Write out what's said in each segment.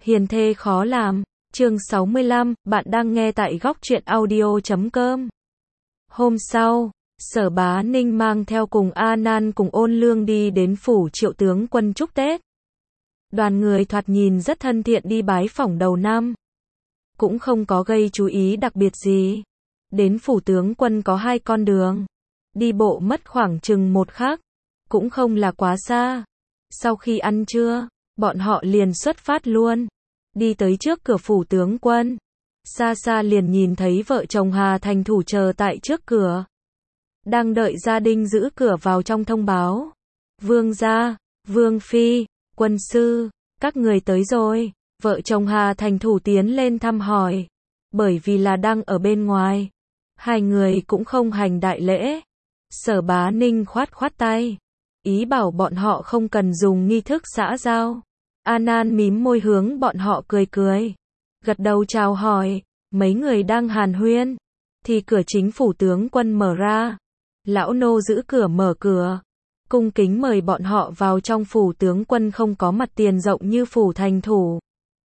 Hiền thê khó làm, chương 65, bạn đang nghe tại góc truyện audio.com. Hôm sau, Sở Bá Ninh mang theo cùng A Nan cùng Ôn Lương đi đến phủ Triệu tướng quân chúc Tết. Đoàn người thoạt nhìn rất thân thiện đi bái phỏng đầu năm. Cũng không có gây chú ý đặc biệt gì. Đến phủ tướng quân có 2 con đường. Đi bộ mất khoảng chừng 1 khắc. Cũng không là quá xa. Sau khi ăn trưa, bọn họ liền xuất phát luôn. Đi tới trước cửa phủ tướng quân. Xa xa liền nhìn thấy vợ chồng Hà Thành Thủ chờ tại trước cửa. Đang đợi gia đình giữ cửa vào trong thông báo. Vương gia, Vương phi, quân sư, các người tới rồi. Vợ chồng Hà Thành Thủ tiến lên thăm hỏi. Bởi vì là đang ở bên ngoài. 2 người cũng không hành đại lễ. Sở Bá Ninh khoát khoát tay. Ý bảo bọn họ không cần dùng nghi thức xã giao. A Nan mím môi hướng bọn họ cười cười. Gật đầu chào hỏi. Mấy người đang hàn huyên. Thì cửa chính phủ tướng quân mở ra. Lão nô giữ cửa mở cửa. Cung kính mời bọn họ vào trong phủ tướng quân không có mặt tiền rộng như phủ thành thủ.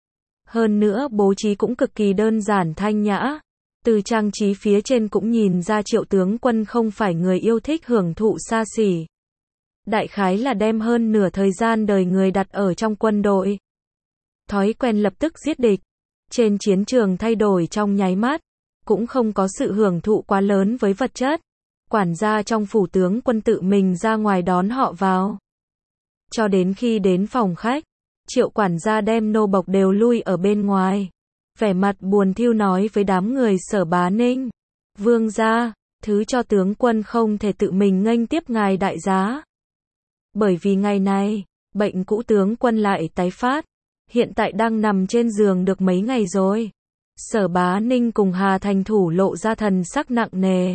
Hơn nữa bố trí cũng cực kỳ đơn giản thanh nhã. Từ trang trí phía trên cũng nhìn ra Triệu tướng quân không phải người yêu thích hưởng thụ xa xỉ. Đại khái là đem hơn nửa thời gian đời người đặt ở trong quân đội. Thói quen lập tức giết địch. Trên chiến trường thay đổi trong nháy mắt. Cũng không có sự hưởng thụ quá lớn với vật chất. Quản gia trong phủ tướng quân tự mình ra ngoài đón họ vào. Cho đến khi đến phòng khách, Triệu quản gia đem nô bộc đều lui ở bên ngoài. Vẻ mặt buồn thiu nói với đám người Sở Bá Ninh. Vương gia, thứ cho tướng quân không thể tự mình nghênh tiếp ngài đại giá. Bởi vì ngày này, bệnh cũ tướng quân lại tái phát. Hiện tại đang nằm trên giường được mấy ngày rồi. Sở Bá Ninh cùng Hà Thành Thủ lộ ra thần sắc nặng nề.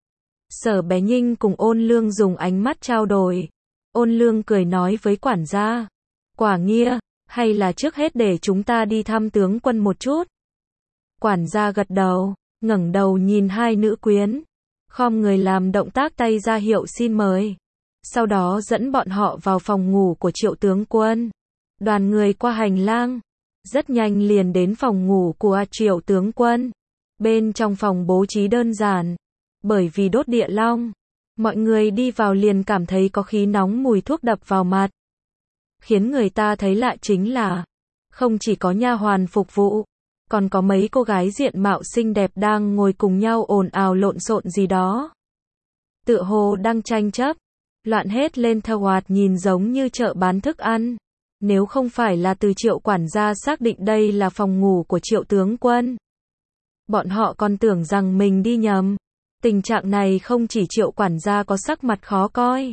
Sở Bé Nhinh cùng Ôn Lương dùng ánh mắt trao đổi. Ôn Lương cười nói với quản gia. Quả nghĩa, hay là trước hết để chúng ta đi thăm tướng quân một chút. Quản gia gật đầu, ngẩng đầu nhìn 2 nữ quyến. Khom người làm động tác tay ra hiệu xin mời. Sau đó dẫn bọn họ vào phòng ngủ của Triệu tướng quân. Đoàn người qua hành lang. Rất nhanh liền đến phòng ngủ của Triệu tướng quân. Bên trong phòng bố trí đơn giản. Bởi vì đốt địa long. Mọi người đi vào liền cảm thấy có khí nóng mùi thuốc đập vào mặt. Khiến người ta thấy lạ chính là. Không chỉ có nha hoàn phục vụ. Còn có mấy cô gái diện mạo xinh đẹp đang ngồi cùng nhau ồn ào lộn xộn gì đó. Tựa hồ đang tranh chấp. Loạn hết lên theo hoạt nhìn giống như chợ bán thức ăn. Nếu không phải là từ Triệu quản gia xác định đây là phòng ngủ của Triệu tướng quân. Bọn họ còn tưởng rằng mình đi nhầm. Tình trạng này không chỉ Triệu quản gia có sắc mặt khó coi.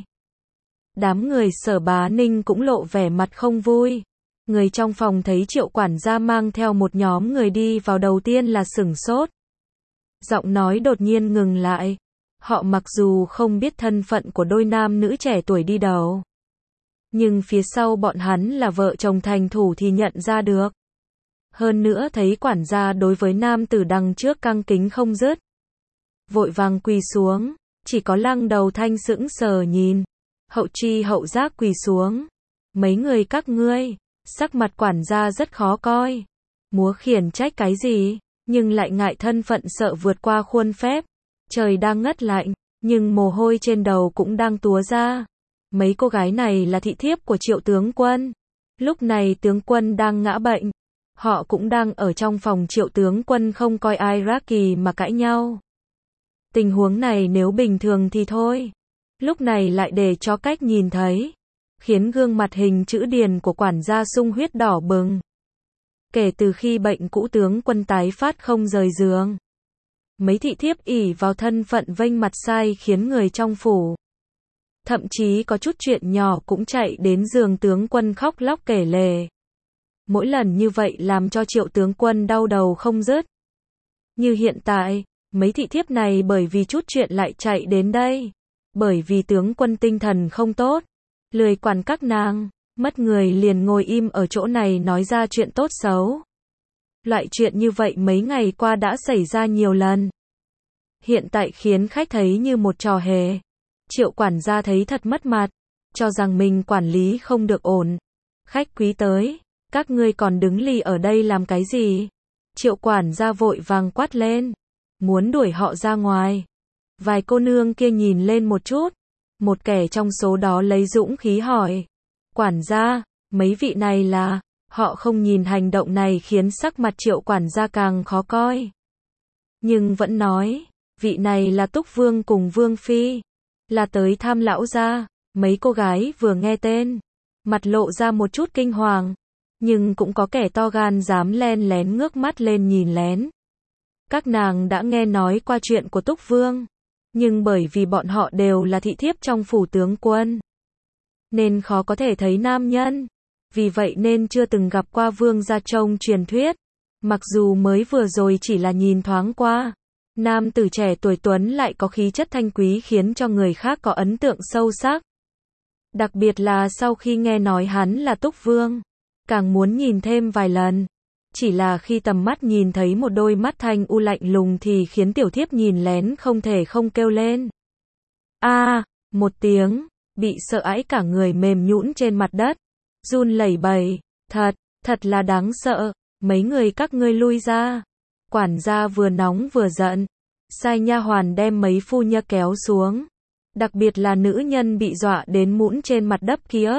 Đám người Sở Bá Ninh cũng lộ vẻ mặt không vui. Người trong phòng thấy Triệu quản gia mang theo một nhóm người đi vào đầu tiên là sửng sốt. Giọng nói đột nhiên ngừng lại. Họ mặc dù không biết thân phận của đôi nam nữ trẻ tuổi đi đầu. Nhưng phía sau bọn hắn là vợ chồng Thành Thủ thì nhận ra được. Hơn nữa thấy quản gia đối với nam tử đằng trước căng kính không dứt. Vội vàng quỳ xuống, chỉ có Lăng Đầu Thanh sững sờ nhìn. Hậu chi hậu giác quỳ xuống. Mấy người các ngươi, sắc mặt quản gia rất khó coi. Múa khiển trách cái gì, nhưng lại ngại thân phận sợ vượt qua khuôn phép. Trời đang ngất lạnh, nhưng mồ hôi trên đầu cũng đang túa ra. Mấy cô gái này là thị thiếp của Triệu tướng quân. Lúc này tướng quân đang ngã bệnh. Họ cũng đang ở trong phòng Triệu tướng quân không coi ai ra kỳ mà cãi nhau. Tình huống này nếu bình thường thì thôi. Lúc này lại để cho cách nhìn thấy. Khiến gương mặt hình chữ điền của quản gia sung huyết đỏ bừng. Kể từ khi bệnh cũ tướng quân tái phát không rời giường. Mấy thị thiếp ỷ vào thân phận vênh mặt sai khiến người trong phủ. Thậm chí có chút chuyện nhỏ cũng chạy đến giường tướng quân khóc lóc kể lể. Mỗi lần như vậy làm cho Triệu tướng quân đau đầu không dứt. Như hiện tại, mấy thị thiếp này bởi vì chút chuyện lại chạy đến đây. Bởi vì tướng quân tinh thần không tốt. Lười quản các nàng, mất người liền ngồi im ở chỗ này nói ra chuyện tốt xấu. Loại chuyện như vậy mấy ngày qua đã xảy ra nhiều lần. Hiện tại khiến khách thấy như một trò hề. Triệu quản gia thấy thật mất mặt, cho rằng mình quản lý không được ổn. Khách quý tới, Các ngươi còn đứng lì ở đây làm cái gì? Triệu quản gia vội vàng quát lên, muốn đuổi họ ra ngoài. Vài cô nương kia nhìn lên một chút, một kẻ trong số đó lấy dũng khí hỏi, quản gia, mấy vị này là, họ không nhìn hành động này khiến sắc mặt Triệu quản gia càng khó coi. Nhưng vẫn nói, vị này là Túc Vương cùng Vương Phi, là tới thăm lão gia. Mấy cô gái vừa nghe tên, mặt lộ ra một chút kinh hoàng, nhưng cũng có kẻ to gan dám len lén ngước mắt lên nhìn lén. Các nàng đã nghe nói qua chuyện của Túc Vương, nhưng bởi vì bọn họ đều là thị thiếp trong phủ tướng quân, nên khó có thể thấy nam nhân, vì vậy nên chưa từng gặp qua vương gia trong truyền thuyết. Mặc dù mới vừa rồi chỉ là nhìn thoáng qua, nam tử trẻ tuổi tuấn lại có khí chất thanh quý khiến cho người khác có ấn tượng sâu sắc. Đặc biệt là sau khi nghe nói hắn là Túc Vương, càng muốn nhìn thêm vài lần. Chỉ là khi tầm mắt nhìn thấy một đôi mắt thanh u lạnh lùng thì khiến tiểu thiếp nhìn lén không thể không kêu lên. Một tiếng, bị sợ hãi cả người mềm nhũn trên mặt đất, run lẩy bẩy, thật là đáng sợ, mấy người các ngươi lui ra. Quản gia vừa nóng vừa giận, sai nha hoàn đem mấy phu nhân kéo xuống. Đặc biệt là nữ nhân bị dọa đến mũn trên mặt đất kia,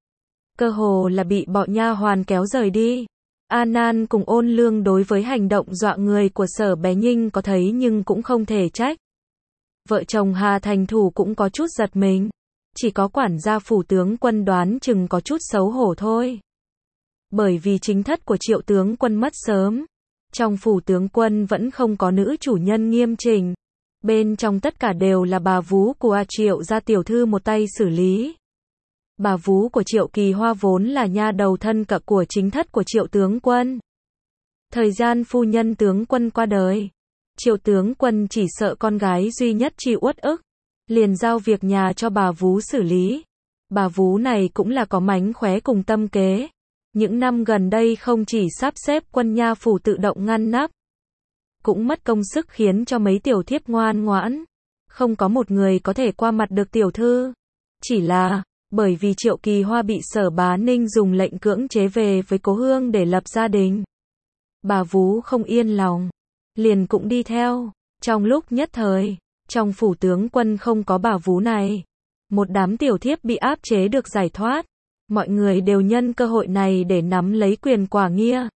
cơ hồ là bị bọn nha hoàn kéo rời đi. A Nan cùng Ôn Lương đối với hành động dọa người của Sở Bé Nhinh có thấy nhưng cũng không thể trách. Vợ chồng Hà Thành Thủ cũng có chút giật mình, chỉ có quản gia phủ tướng quân đoán chừng có chút xấu hổ thôi. Bởi vì chính thất của Triệu tướng quân mất sớm, trong phủ tướng quân vẫn không có nữ chủ nhân nghiêm chỉnh. Bên trong tất cả đều là bà vú của Triệu gia tiểu thư một tay xử lý. Bà vú của Triệu Kỳ Hoa vốn là nha đầu thân cận của chính thất của Triệu tướng quân. Thời gian phu nhân tướng quân qua đời, Triệu tướng quân chỉ sợ con gái duy nhất chịu uất ức, liền giao việc nhà cho bà vú xử lý. Bà vú này cũng là có mánh khóe cùng tâm kế. Những năm gần đây không chỉ sắp xếp quân nha phủ tự động ngăn nắp, cũng mất công sức khiến cho mấy tiểu thiếp ngoan ngoãn. Không có một người có thể qua mặt được tiểu thư. Chỉ là, bởi vì Triệu Kỳ Hoa bị Sở Bá Ninh dùng lệnh cưỡng chế về với Cố Hương để lập gia đình. Bà vú không yên lòng, liền cũng đi theo. Trong lúc nhất thời, trong phủ tướng quân không có bà vú này, một đám tiểu thiếp bị áp chế được giải thoát. Mọi người đều nhân cơ hội này để nắm lấy quyền quả nghĩa.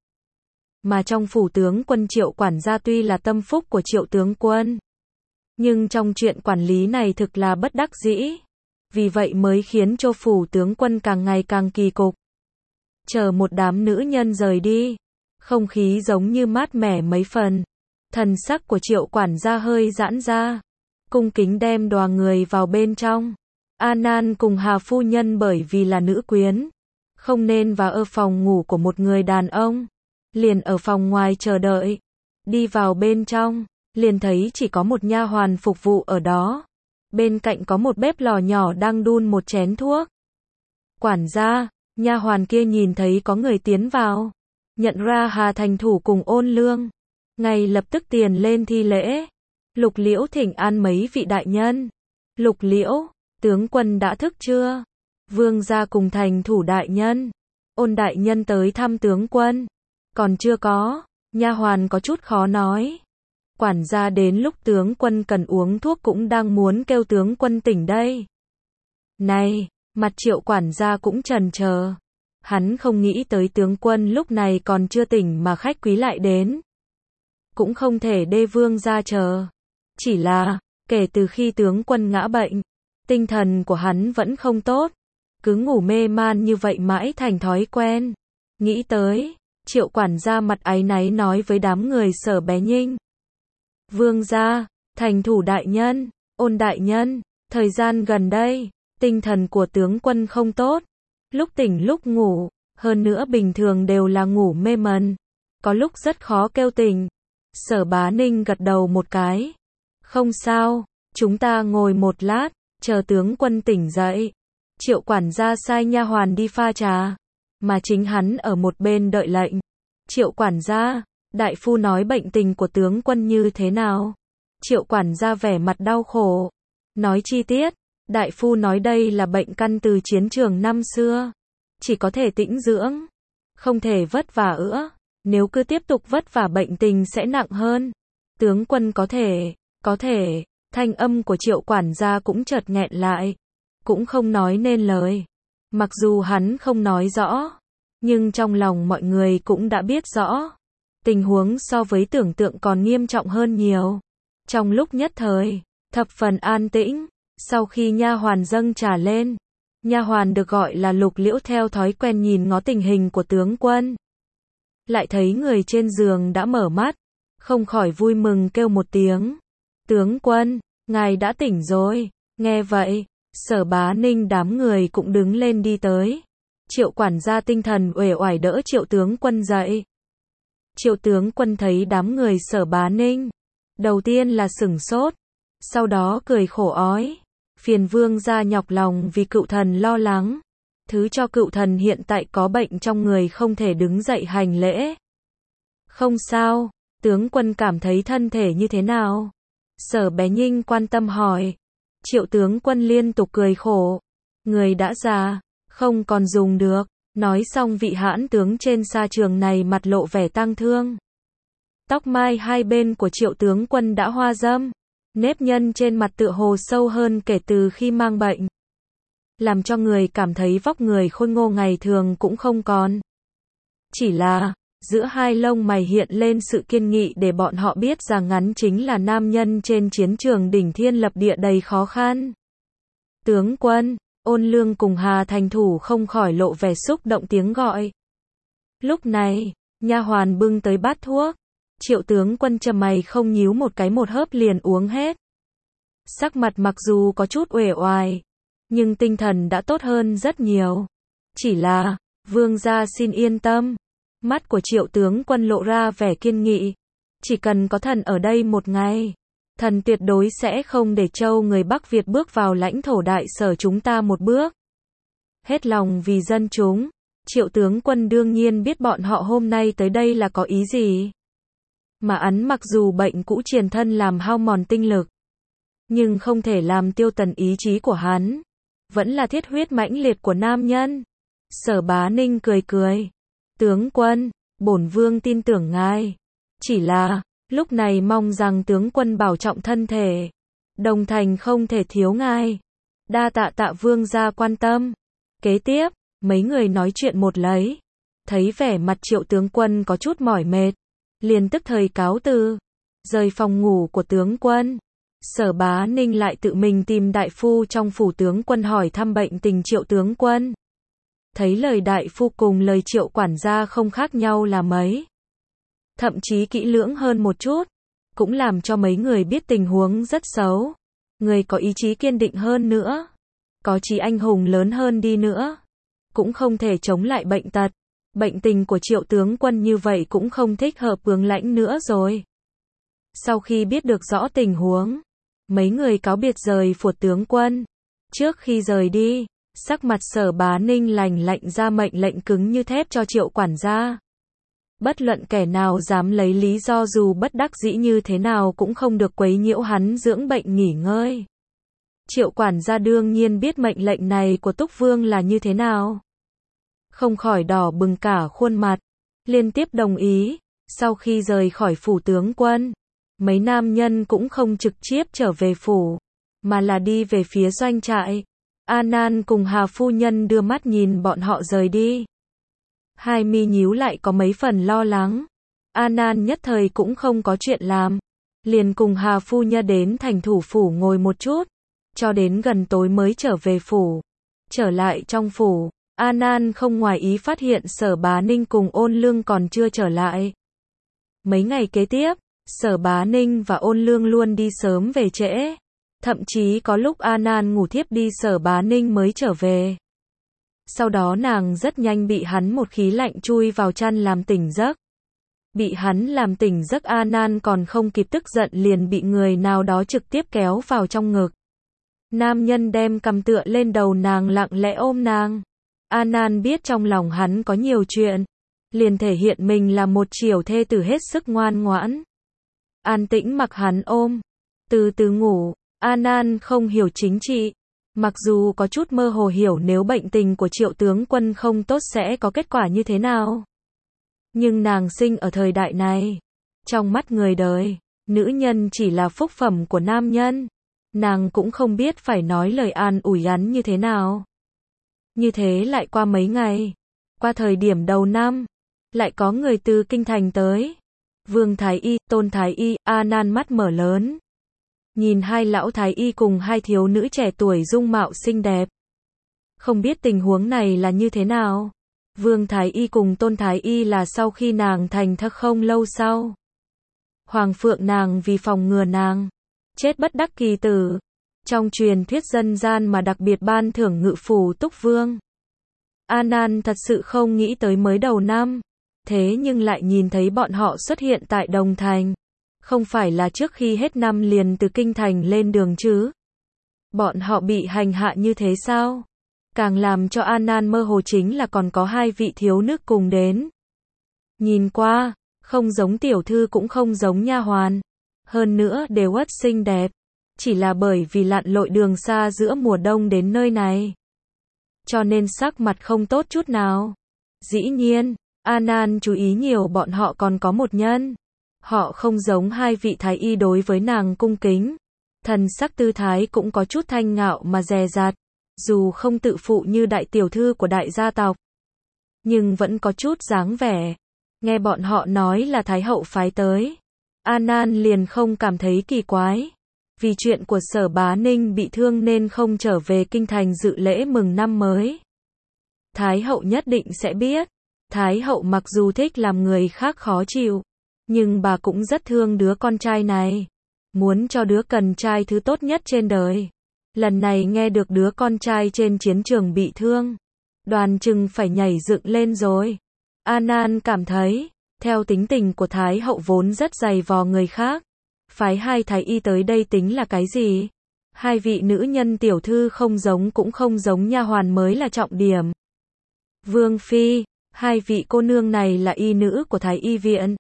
Mà trong phủ tướng quân Triệu quản gia tuy là tâm phúc của Triệu tướng quân, nhưng trong chuyện quản lý này thực là bất đắc dĩ. Vì vậy mới khiến cho phủ tướng quân càng ngày càng kỳ cục. Chờ một đám nữ nhân rời đi, không khí giống như mát mẻ mấy phần. Thần sắc của Triệu quản gia hơi giãn ra, cung kính đem đoàn người vào bên trong. A Nan cùng Hà phu nhân bởi vì là nữ quyến, không nên vào ở phòng ngủ của một người đàn ông, liền ở phòng ngoài chờ đợi. Đi vào bên trong, liền thấy chỉ có một nha hoàn phục vụ ở đó. Bên cạnh có một bếp lò nhỏ đang đun một chén thuốc. Quản gia, nha hoàn kia nhìn thấy có người tiến vào, nhận ra Hà Thành Thủ cùng Ôn Lương, ngay lập tức tiền lên thi lễ. Lục Liễu thỉnh an mấy vị đại nhân. Lục Liễu, tướng quân đã thức chưa? Vương gia cùng Thành Thủ đại nhân, Ôn đại nhân tới thăm tướng quân. Còn chưa có, nha hoàn có chút khó nói. Quản gia đến lúc tướng quân cần uống thuốc cũng đang muốn kêu tướng quân tỉnh đây. Này, mặt Triệu quản gia cũng chần chờ. Hắn không nghĩ tới tướng quân lúc này còn chưa tỉnh mà khách quý lại đến. Cũng không thể để vương gia chờ. Chỉ là, kể từ khi tướng quân ngã bệnh, tinh thần của hắn vẫn không tốt. Cứ ngủ mê man như vậy mãi thành thói quen. Nghĩ tới, Triệu quản gia mặt áy náy nói với đám người Sở Bé Nhinh. Vương gia, Thành Thủ đại nhân, Ôn đại nhân, thời gian gần đây, tinh thần của tướng quân không tốt. Lúc tỉnh lúc ngủ, hơn nữa bình thường đều là ngủ mê mẩn. Có lúc rất khó kêu tỉnh. Sở Bá Ninh gật đầu một cái. Không sao, chúng ta ngồi một lát, chờ tướng quân tỉnh dậy. Triệu quản gia sai nha hoàn đi pha trà, mà chính hắn ở một bên đợi lệnh. Triệu quản gia, đại phu nói bệnh tình của tướng quân như thế nào? Triệu quản gia vẻ mặt đau khổ, nói chi tiết. Đại phu nói đây là bệnh căn từ chiến trường năm xưa, chỉ có thể tĩnh dưỡng, Không thể vất vả nữa, nếu cứ tiếp tục vất vả bệnh tình sẽ nặng hơn. Tướng quân có thể, thanh âm của Triệu quản gia cũng chợt nghẹn lại, cũng không nói nên lời. Mặc dù hắn không nói rõ, nhưng trong lòng mọi người cũng đã biết rõ. Tình huống so với tưởng tượng còn nghiêm trọng hơn nhiều. Trong lúc nhất thời, thập phần an tĩnh, sau khi nha hoàn dâng trà lên, nha hoàn được gọi là Lục Liễu theo thói quen nhìn ngó tình hình của tướng quân. Lại thấy người trên giường đã mở mắt, không khỏi vui mừng kêu một tiếng. Tướng quân, ngài đã tỉnh rồi. Nghe vậy, Sở Bá Ninh đám người cũng đứng lên đi tới. Triệu quản gia tinh thần uể oải đỡ Triệu tướng quân dậy. Triệu tướng quân thấy đám người Sở Bá Ninh, đầu tiên là sửng sốt, sau đó cười khổ ói. Phiền vương gia nhọc lòng vì cựu thần lo lắng. Thứ cho cựu thần hiện tại có bệnh trong người không thể đứng dậy hành lễ. Không sao, tướng quân cảm thấy thân thể như thế nào? Sở Bé Nhinh quan tâm hỏi. Triệu tướng quân liên tục cười khổ. Người đã già, không còn dùng được. Nói xong vị hãn tướng trên sa trường này mặt lộ vẻ tang thương. Tóc mai hai bên của Triệu tướng quân đã hoa râm. Nếp nhăn trên mặt tựa hồ sâu hơn kể từ khi mang bệnh. Làm cho người cảm thấy vóc người khôi ngô ngày thường cũng không còn. Chỉ là, giữa hai lông mày hiện lên sự kiên nghị để bọn họ biết rằng hắn chính là nam nhân trên chiến trường đỉnh thiên lập địa đầy khó khăn. Tướng quân, Ôn Lương cùng Hà Thành Thủ không khỏi lộ vẻ xúc động tiếng gọi. Lúc này, nha hoàn bưng tới bát thuốc. Triệu tướng quân trầm mày không nhíu một cái một hớp liền uống hết. Sắc mặt mặc dù có chút uể oải, nhưng tinh thần đã tốt hơn rất nhiều. Chỉ là, vương gia xin yên tâm. Mắt của Triệu tướng quân lộ ra vẻ kiên nghị. Chỉ cần có thần ở đây một ngày, thần tuyệt đối sẽ không để châu người Bắc Việt bước vào lãnh thổ đại sở chúng ta một bước. Hết lòng vì dân chúng, Triệu tướng quân đương nhiên biết bọn họ hôm nay tới đây là có ý gì. Mà ắn mặc dù bệnh cũ triền thân làm hao mòn tinh lực, nhưng không thể làm tiêu tần ý chí của hắn. Vẫn là thiết huyết mãnh liệt của nam nhân. Sở Bá Ninh cười cười. Tướng quân, bổn vương tin tưởng ngài. Chỉ là, lúc này mong rằng tướng quân bảo trọng thân thể. Đồng thành không thể thiếu ngài. Đa tạ tạ vương gia quan tâm. Kế tiếp, mấy người nói chuyện một lấy. Thấy vẻ mặt Triệu tướng quân có chút mỏi mệt, liền tức thời cáo từ. Rời phòng ngủ của tướng quân, Sở Bá Ninh lại tự mình tìm đại phu trong phủ tướng quân hỏi thăm bệnh tình Triệu tướng quân. Thấy lời đại phu cùng lời Triệu quản gia không khác nhau là mấy. Thậm chí kỹ lưỡng hơn một chút, cũng làm cho mấy người biết tình huống rất xấu. Người có ý chí kiên định hơn nữa, có chí anh hùng lớn hơn đi nữa, cũng không thể chống lại bệnh tật. Bệnh tình của Triệu tướng quân như vậy cũng không thích hợp tướng lãnh nữa rồi. Sau khi biết được rõ tình huống, mấy người cáo biệt rời phủ tướng quân. Trước khi rời đi, sắc mặt Sở Bá Ninh lạnh ra mệnh lệnh cứng như thép cho Triệu quản gia. Bất luận kẻ nào dám lấy lý do dù bất đắc dĩ như thế nào cũng không được quấy nhiễu hắn dưỡng bệnh nghỉ ngơi. Triệu quản gia đương nhiên biết mệnh lệnh này của Túc Vương là như thế nào. Không khỏi đỏ bừng cả khuôn mặt, liên tiếp đồng ý. Sau khi rời khỏi phủ tướng quân, mấy nam nhân cũng không trực tiếp trở về phủ, mà là đi về phía doanh trại. An Nan cùng Hà phu nhân đưa mắt nhìn bọn họ rời đi. Hai mi nhíu lại có mấy phần lo lắng. An Nan nhất thời cũng không có chuyện làm, liền cùng Hà phu nhân đến thành thủ phủ ngồi một chút, cho đến gần tối mới trở về phủ. Trở lại trong phủ, An Nan không ngoài ý phát hiện Sở Bá Ninh cùng Ôn Lương còn chưa trở lại. Mấy ngày kế tiếp, Sở Bá Ninh và Ôn Lương luôn đi sớm về trễ. Thậm chí có lúc An Nan ngủ thiếp đi Sở Bá Ninh mới trở về. Sau đó nàng rất nhanh bị hắn một khí lạnh chui vào chăn làm tỉnh giấc. Bị hắn làm tỉnh giấc An Nan còn không kịp tức giận liền bị người nào đó trực tiếp kéo vào trong ngực. Nam nhân đem cầm tựa lên đầu nàng lặng lẽ ôm nàng. An Nan biết trong lòng hắn có nhiều chuyện, liền thể hiện mình là một triều thê tử hết sức ngoan ngoãn. An tĩnh mặc hắn ôm, từ từ ngủ. An Nan không hiểu chính trị, mặc dù có chút mơ hồ hiểu nếu bệnh tình của Triệu tướng quân không tốt sẽ có kết quả như thế nào. Nhưng nàng sinh ở thời đại này. Trong mắt người đời, nữ nhân chỉ là phúc phẩm của nam nhân. Nàng cũng không biết phải nói lời an ủi hắn như thế nào. Như thế lại qua mấy ngày. Qua thời điểm đầu năm, lại có người từ kinh thành tới. Vương Thái Y, Tôn Thái Y, A Nan mắt mở lớn. Nhìn hai lão Thái Y cùng hai thiếu nữ trẻ tuổi dung mạo xinh đẹp. Không biết tình huống này là như thế nào. Vương Thái Y cùng Tôn Thái Y là sau khi nàng thành thất không lâu sau. Hoàng phượng nàng vì phòng ngừa nàng chết bất đắc kỳ tử. Trong truyền thuyết dân gian mà đặc biệt ban thưởng ngự phủ túc vương. A Nan thật sự không nghĩ tới mới đầu năm. Thế nhưng lại nhìn thấy bọn họ xuất hiện tại Đồng Thành. Không phải là trước khi hết năm liền từ kinh thành lên đường chứ. Bọn họ bị hành hạ như thế sao? Càng làm cho A Nan mơ hồ chính là còn có hai vị thiếu nữ cùng đến. Nhìn qua, không giống tiểu thư cũng không giống nha hoàn. Hơn nữa đều rất xinh đẹp. Chỉ là bởi vì lặn lội đường xa giữa mùa đông đến nơi này. Cho nên sắc mặt không tốt chút nào. Dĩ nhiên, A Nan chú ý nhiều bọn họ còn có một nhân. Họ không giống hai vị thái y đối với nàng cung kính. Thần sắc tư thái cũng có chút thanh ngạo mà dè dặt. Dù không tự phụ như đại tiểu thư của đại gia tộc. Nhưng vẫn có chút dáng vẻ. Nghe bọn họ nói là thái hậu phái tới. A Nan liền không cảm thấy kỳ quái. Vì chuyện của Sở Bá Ninh bị thương nên không trở về kinh thành dự lễ mừng năm mới. Thái hậu nhất định sẽ biết. Thái hậu mặc dù thích làm người khác khó chịu. Nhưng bà cũng rất thương đứa con trai này. Muốn cho đứa con trai thứ tốt nhất trên đời. Lần này nghe được đứa con trai trên chiến trường bị thương. Đoàn chừng phải nhảy dựng lên rồi. A Nan cảm thấy, theo tính tình của Thái hậu vốn rất dày vò người khác. Phái hai thái y tới đây tính là cái gì? Hai vị nữ nhân tiểu thư không giống cũng không giống nha hoàn mới là trọng điểm. Vương Phi, hai vị cô nương này là y nữ của Thái y viện.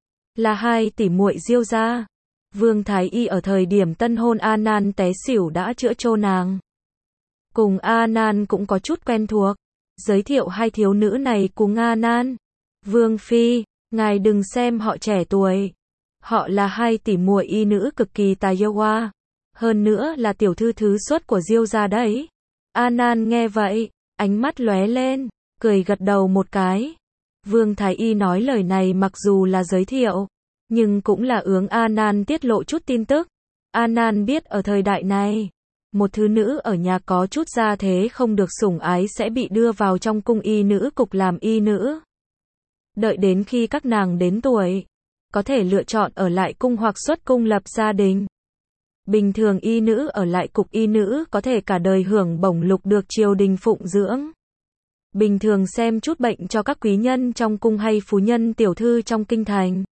Là hai tỷ muội Diêu gia. Vương Thái y ở thời điểm tân hôn A Nan té xỉu đã chữa cho nàng. Cùng A Nan cũng có chút quen thuộc. Giới thiệu hai thiếu nữ này cùng A Nan. Vương Phi, ngài đừng xem họ trẻ tuổi. Họ là hai tỷ muội y nữ cực kỳ tài hoa. Hơn nữa là tiểu thư thứ xuất của Diêu gia đấy. A Nan nghe vậy, ánh mắt lóe lên, cười gật đầu một cái. Vương Thái y nói lời này mặc dù là giới thiệu, nhưng cũng là ướng A Nan tiết lộ chút tin tức. A Nan biết ở thời đại này, một thứ nữ ở nhà có chút gia thế không được sủng ái sẽ bị đưa vào trong cung y nữ cục làm y nữ. Đợi đến khi các nàng đến tuổi, có thể lựa chọn ở lại cung hoặc xuất cung lập gia đình. Bình thường y nữ ở lại cục y nữ có thể cả đời hưởng bổng lục được triều đình phụng dưỡng. Bình thường xem chút bệnh cho các quý nhân trong cung hay phú nhân tiểu thư trong kinh thành.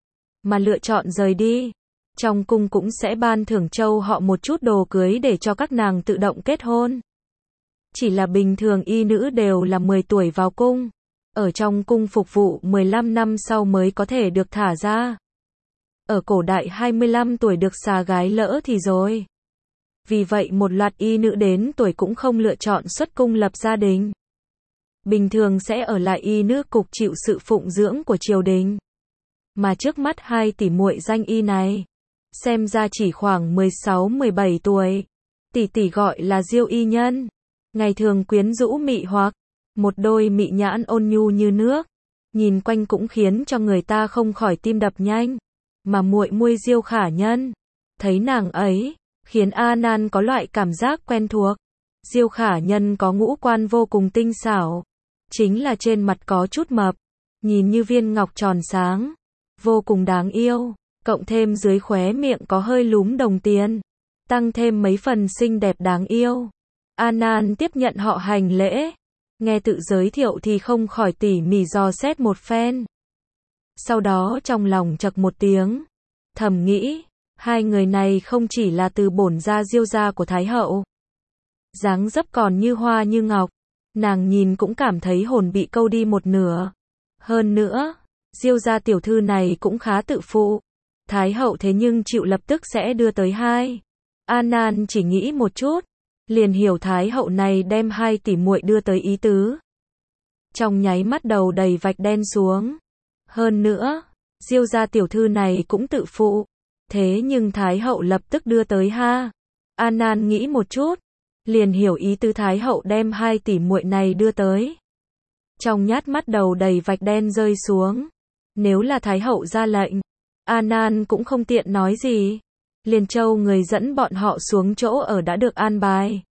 Mà lựa chọn rời đi, trong cung cũng sẽ ban thưởng châu họ một chút đồ cưới để cho các nàng tự động kết hôn. Chỉ là bình thường y nữ đều là 10 tuổi vào cung. Ở trong cung phục vụ 15 năm sau mới có thể được thả ra. Ở cổ đại 25 tuổi được xà gái lỡ thì rồi. Vì vậy một loạt y nữ đến tuổi cũng không lựa chọn xuất cung lập gia đình. Bình thường sẽ ở lại y nữ cục chịu sự phụng dưỡng của triều đình. Mà trước mắt hai tỷ muội danh y này, xem ra chỉ khoảng 16-17 tuổi. Tỷ tỷ gọi là Diêu y nhân. Ngày thường quyến rũ mị hoặc, một đôi mị nhãn ôn nhu như nước, nhìn quanh cũng khiến cho người ta không khỏi tim đập nhanh. Mà muội muội Diêu Khả Nhân, thấy nàng ấy, khiến A Nan có loại cảm giác quen thuộc. Diêu Khả Nhân có ngũ quan vô cùng tinh xảo, chính là trên mặt có chút mập, nhìn như viên ngọc tròn sáng, vô cùng đáng yêu, cộng thêm dưới khóe miệng có hơi lúm đồng tiền, tăng thêm mấy phần xinh đẹp đáng yêu. A Nan tiếp nhận họ hành lễ, nghe tự giới thiệu thì không khỏi tỉ mỉ dò xét một phen. Sau đó trong lòng chậc một tiếng, thầm nghĩ, hai người này không chỉ là từ bổn gia Diêu gia của Thái hậu. Dáng dấp còn như hoa như ngọc, nàng nhìn cũng cảm thấy hồn bị câu đi một nửa. Hơn nữa, Diêu gia tiểu thư này cũng khá tự phụ. Thái hậu thế nhưng chịu lập tức sẽ đưa tới hai. A Nan chỉ nghĩ một chút, liền hiểu Thái hậu này đem hai tỷ muội đưa tới ý tứ. Trong nháy mắt đầu đầy vạch đen xuống. Hơn nữa, Diêu gia tiểu thư này cũng tự phụ. Thế nhưng Thái hậu lập tức đưa tới ha. An Nan nghĩ một chút, liền hiểu ý tứ Thái hậu đem 2 tỷ muội này đưa tới. Trong nhát mắt đầu đầy vạch đen rơi xuống. Nếu là Thái hậu ra lệnh, An Nan cũng không tiện nói gì. Liền Châu người dẫn bọn họ xuống chỗ ở đã được an bài.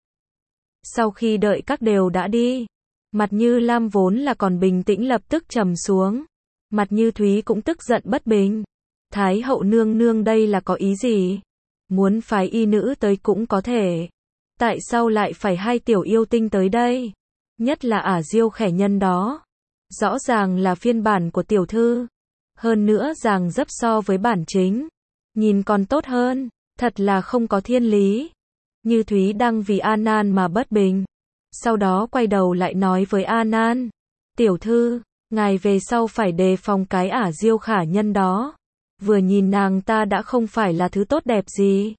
Sau khi đợi các đều đã đi, Mặt Như Lam vốn là còn bình tĩnh lập tức trầm xuống. Mặt Như Thúy cũng tức giận bất bình. Thái hậu nương nương đây là có ý gì? Muốn phái y nữ tới cũng có thể. Tại sao lại phải 2 tiểu yêu tinh tới đây? Nhất là Ả Diêu Khẻ Nhân đó. Rõ ràng là phiên bản của tiểu thư. Hơn nữa dáng dấp so với bản chính. Nhìn còn tốt hơn. Thật là không có thiên lý. Như Thúy đang vì An Nan mà bất bình. Sau đó quay đầu lại nói với An Nan. Tiểu thư, ngài về sau phải đề phòng cái Ả Diêu Khả Nhân đó. Vừa nhìn nàng ta đã không phải là thứ tốt đẹp gì.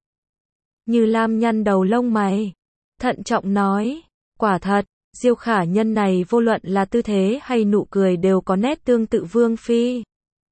Như Lam nhăn đầu lông mày. Thận trọng nói. Quả thật, Diêu Khả Nhân này vô luận là tư thế hay nụ cười đều có nét tương tự Vương Phi.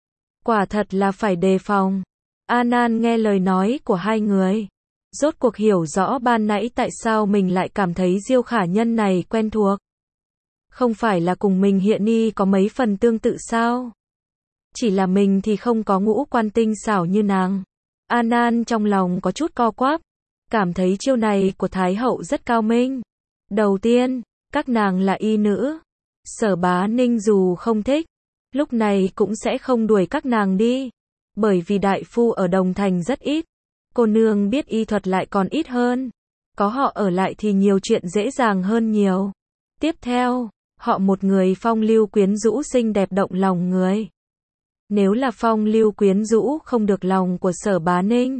Quả thật là phải đề phòng. An Nan nghe lời nói của hai người. Rốt cuộc hiểu rõ ban nãy tại sao mình lại cảm thấy Diêu Khả Nhân này quen thuộc. Không phải là cùng mình hiện ni có mấy phần tương tự sao? Chỉ là mình thì không có ngũ quan tinh xảo như nàng. An Nan trong lòng có chút co quắp. Cảm thấy chiêu này của Thái hậu rất cao minh. Đầu tiên, các nàng là y nữ. Sở Bá Ninh dù không thích, lúc này cũng sẽ không đuổi các nàng đi. Bởi vì đại phu ở Đồng Thành rất ít. Cô nương biết y thuật lại còn ít hơn. Có họ ở lại thì nhiều chuyện dễ dàng hơn nhiều. Tiếp theo, họ một người phong lưu quyến rũ xinh đẹp động lòng người. Nếu là phong lưu quyến rũ không được lòng của Sở Bá Ninh,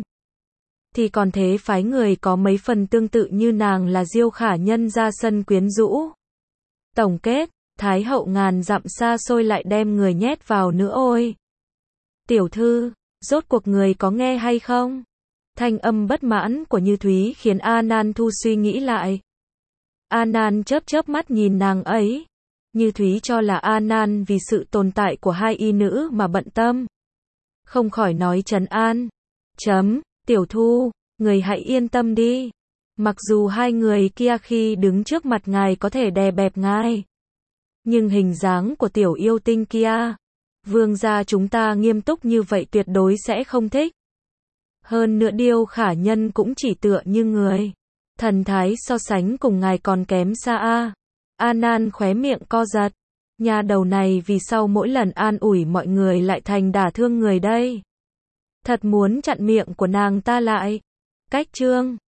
thì còn thế phái người có mấy phần tương tự như nàng là Diêu Khả Nhân ra sân quyến rũ. Tổng kết, Thái hậu ngàn dặm xa xôi lại đem người nhét vào nữa ôi. Tiểu thư, rốt cuộc người có nghe hay không? Thanh âm bất mãn của Như Thúy khiến An Nan thu suy nghĩ lại. An Nan chớp chớp mắt nhìn nàng ấy. Như Thúy cho là An Nan vì sự tồn tại của 2 y nữ mà bận tâm. Không khỏi nói trấn an. Tiểu Thu, người hãy yên tâm đi. Mặc dù 2 người kia khi đứng trước mặt ngài có thể đè bẹp ngài, nhưng hình dáng của tiểu yêu tinh kia, vương gia chúng ta nghiêm túc như vậy tuyệt đối sẽ không thích. Hơn nữa Diêu Khả Nhân cũng chỉ tựa như người. Thần thái so sánh cùng ngài còn kém xa a. An Nan khóe miệng co giật. Nhà đầu này vì sau mỗi lần an ủi mọi người lại thành đả thương người đây. Thật muốn chặn miệng của nàng ta lại. Cách chương